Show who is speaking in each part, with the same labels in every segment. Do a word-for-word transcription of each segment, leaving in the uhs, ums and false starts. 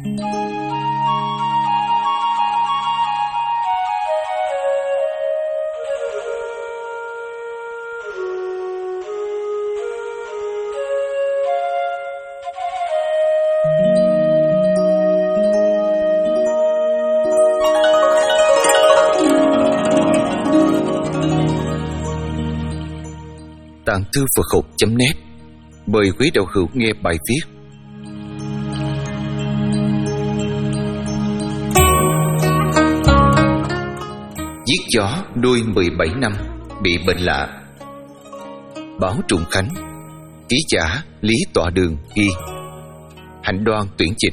Speaker 1: Tạng thư Phật học chấm net mời quý đạo hữu nghe bài viết Giết chó nuôi mười bảy năm bị bệnh lạ. Báo Trùng Khánh. Ký giả Lý Tọa Đường ghi. Hạnh Đoan tuyển dịch.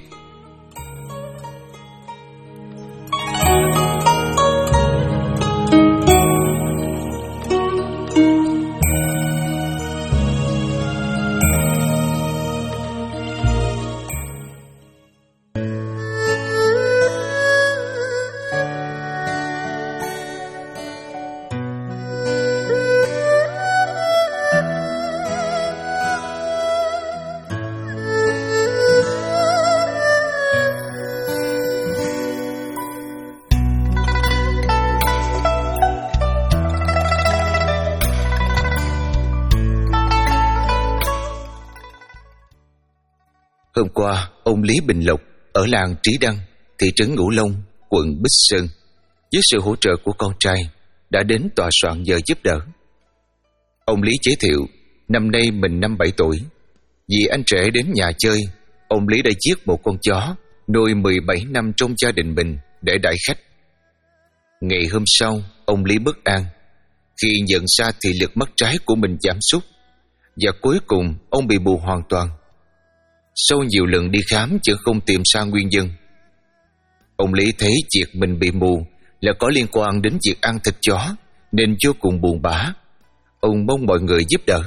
Speaker 1: Hôm qua, ông Lý Bình Lộc ở làng Trí Đăng, thị trấn Ngũ Long, quận Bích Sơn, với sự hỗ trợ của con trai, đã đến tòa soạn nhờ giúp đỡ. Ông Lý giới thiệu, năm nay mình năm bảy tuổi. Vì anh trẻ đến nhà chơi, ông Lý đã giết một con chó, nuôi mười bảy năm trong gia đình mình để đãi khách. Ngày hôm sau, ông Lý bất an, khi nhận ra thị lực mắt trái của mình giảm sút, và cuối cùng ông bị mù hoàn toàn. Sau nhiều lần đi khám chứ không tìm ra nguyên nhân. Ông Lý thấy việc mình bị mù là có liên quan đến việc ăn thịt chó, nên vô cùng buồn bã. Ông mong mọi người giúp đỡ.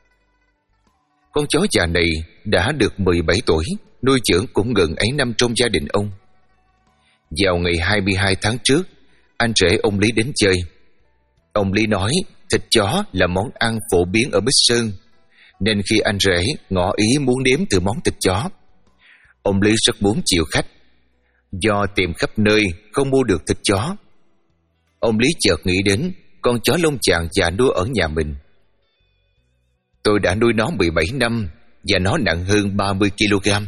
Speaker 1: Con chó già này đã được mười bảy tuổi, nuôi dưỡng cũng gần ấy năm trong gia đình ông. Vào ngày hai mươi hai tháng trước, anh rể ông Lý đến chơi. Ông Lý nói thịt chó là món ăn phổ biến ở Bích Sơn, nên khi anh rể ngỏ ý muốn nếm từ món thịt chó, ông Lý rất muốn chiều khách. Do tìm khắp nơi không mua được thịt chó, ông Lý chợt nghĩ đến con chó lông chàng già nuôi ở nhà mình. Tôi đã nuôi nó mười bảy năm và nó nặng hơn ba mươi ki lô gam.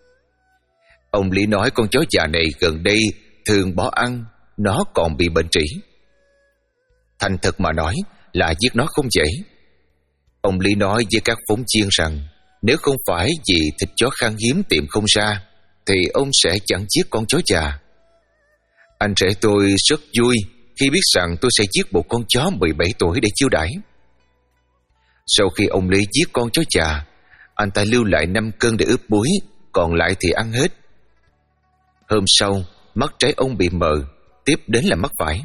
Speaker 1: Ông Lý nói con chó già này gần đây thường bỏ ăn, nó còn bị bệnh trĩ. Thành thật mà nói là giết nó không dễ. Ông Lý nói với các phóng viên rằng nếu không phải vì thịt chó khan hiếm tìm không ra, thì ông sẽ chẳng giết con chó già. Anh rể tôi rất vui khi biết rằng tôi sẽ giết một con chó mười bảy tuổi để chiêu đãi. Sau khi ông Lý giết con chó già, anh ta lưu lại năm cân để ướp muối, còn lại thì ăn hết. Hôm sau, mắt trái ông bị mờ, tiếp đến là mắt phải.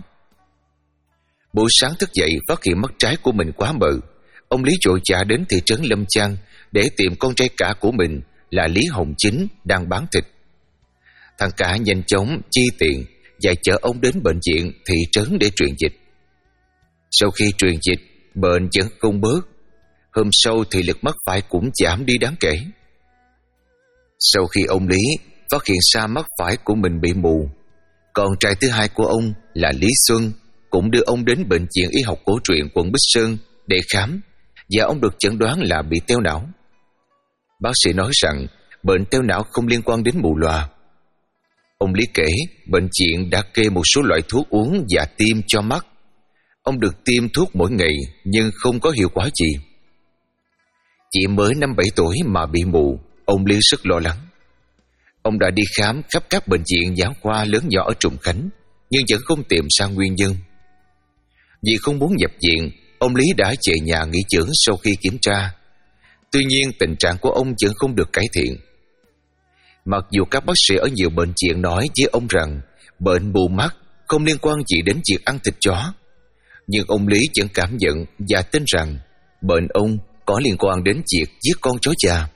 Speaker 1: Buổi sáng thức dậy phát hiện mắt trái của mình quá mờ, ông Lý vội vã đến thị trấn Lâm Giang để tìm con trai cả của mình là Lý Hồng Chính đang bán thịt. Thằng cả nhanh chóng chi tiền và chở ông đến bệnh viện thị trấn để truyền dịch. Sau khi truyền dịch, bệnh vẫn không bớt. Hôm sau thì lực mắt phải cũng giảm đi đáng kể. Sau khi ông Lý phát hiện ra mắt phải của mình bị mù, con trai thứ hai của ông là Lý Xuân cũng đưa ông đến bệnh viện y học cổ truyền quận Bích Sơn để khám, và ông được chẩn đoán là bị teo não. Bác sĩ nói rằng bệnh teo não không liên quan đến mù lòa. Ông Lý kể bệnh viện đã kê một số loại thuốc uống và tiêm cho mắt. Ông được tiêm thuốc mỗi ngày nhưng không có hiệu quả gì. Chỉ mới năm bảy tuổi mà bị mù, ông Lý rất lo lắng. Ông đã đi khám khắp các bệnh viện nha khoa lớn nhỏ ở Trùng Khánh, nhưng vẫn không tìm ra nguyên nhân. Vì không muốn nhập viện, ông Lý đã về nhà nghỉ dưỡng sau khi kiểm tra. Tuy nhiên tình trạng của ông vẫn không được cải thiện. Mặc dù các bác sĩ ở nhiều bệnh viện nói với ông rằng bệnh mù mắt không liên quan gì đến việc ăn thịt chó, nhưng ông Lý vẫn cảm nhận và tin rằng bệnh ông có liên quan đến việc giết con chó già.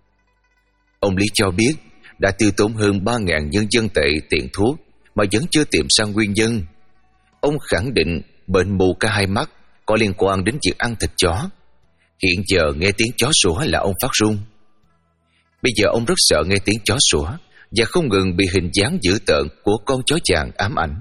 Speaker 1: Ông Lý cho biết đã tiêu tốn hơn ba nghìn nhân dân tệ tiền thuốc mà vẫn chưa tìm ra nguyên nhân. Ông khẳng định bệnh mù cả hai mắt có liên quan đến việc ăn thịt chó. Hiện giờ nghe tiếng chó sủa là ông phát run. Bây giờ ông rất sợ nghe tiếng chó sủa và không ngừng bị hình dáng dữ tợn của con chó vàng ám ảnh.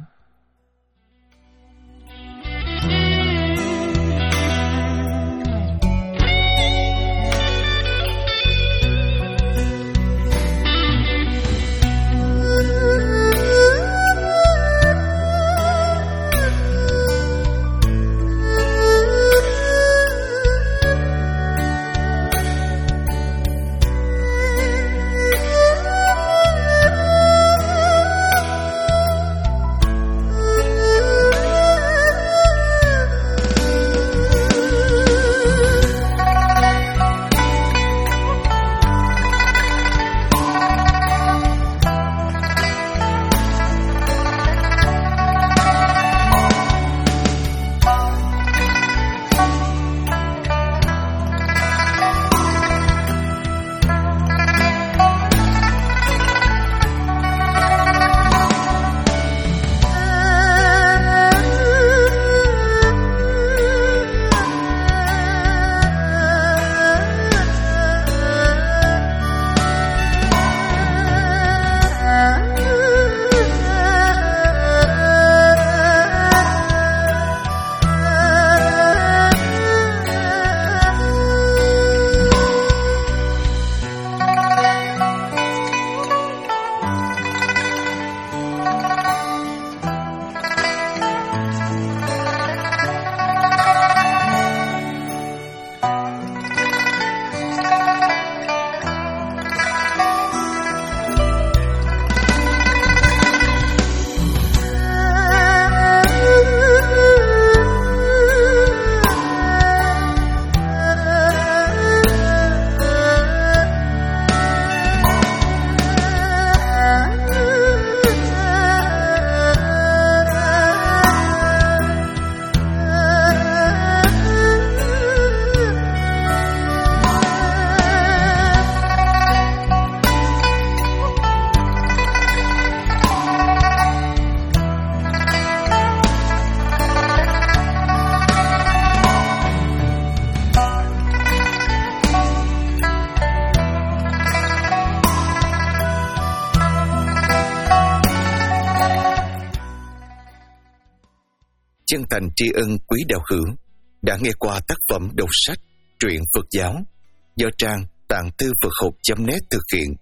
Speaker 1: Chân thành tri ân quý đạo hữu đã nghe qua tác phẩm đọc sách truyện Phật giáo do trang tạng thư Phật học chấm net thực hiện.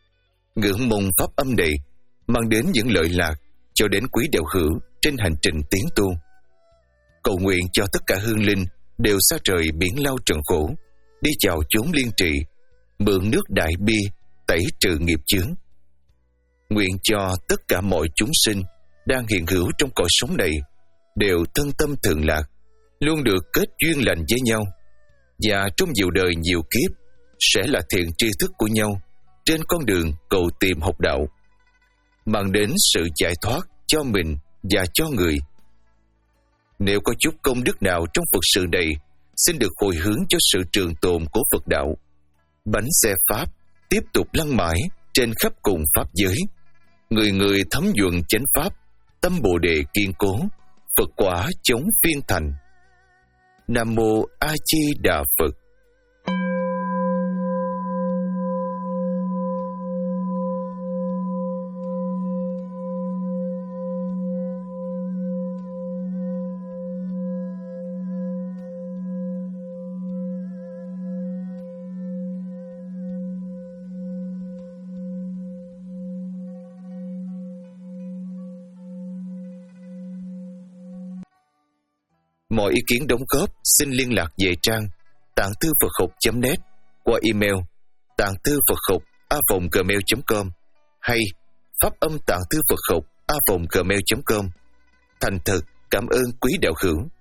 Speaker 1: Ngưỡng mong pháp âm này mang đến những lợi lạc cho đến quý đạo hữu trên hành trình tiến tu. Cầu nguyện cho tất cả hương linh đều xa trời biển lao trần khổ, đi chào chốn liên trị, mượn nước đại bi tẩy trừ nghiệp chướng. Nguyện cho tất cả mọi chúng sinh đang hiện hữu trong cõi sống này đều thân tâm thường lạc, luôn được kết duyên lành với nhau, và trong nhiều đời nhiều kiếp sẽ là thiện tri thức của nhau trên con đường cầu tìm học đạo, mang đến sự giải thoát cho mình và cho người. Nếu có chút công đức nào trong Phật sự này, xin được hồi hướng cho sự trường tồn của Phật đạo. Bánh xe Pháp tiếp tục lăn mãi trên khắp cùng Pháp giới. Người người thấm nhuận chánh Pháp, tâm Bồ Đề kiên cố, Phật quả chống phiên thành. Nam Mô A Di Đà Phật. Mọi ý kiến đóng góp xin liên lạc về trang tạng thư Phật học chấm net qua email tạng thư Phật học a vòng gmail chấm com hay pháp âm tạng thư Phật học a vòng gmail chấm com. Thành thật cảm ơn quý đạo hữu.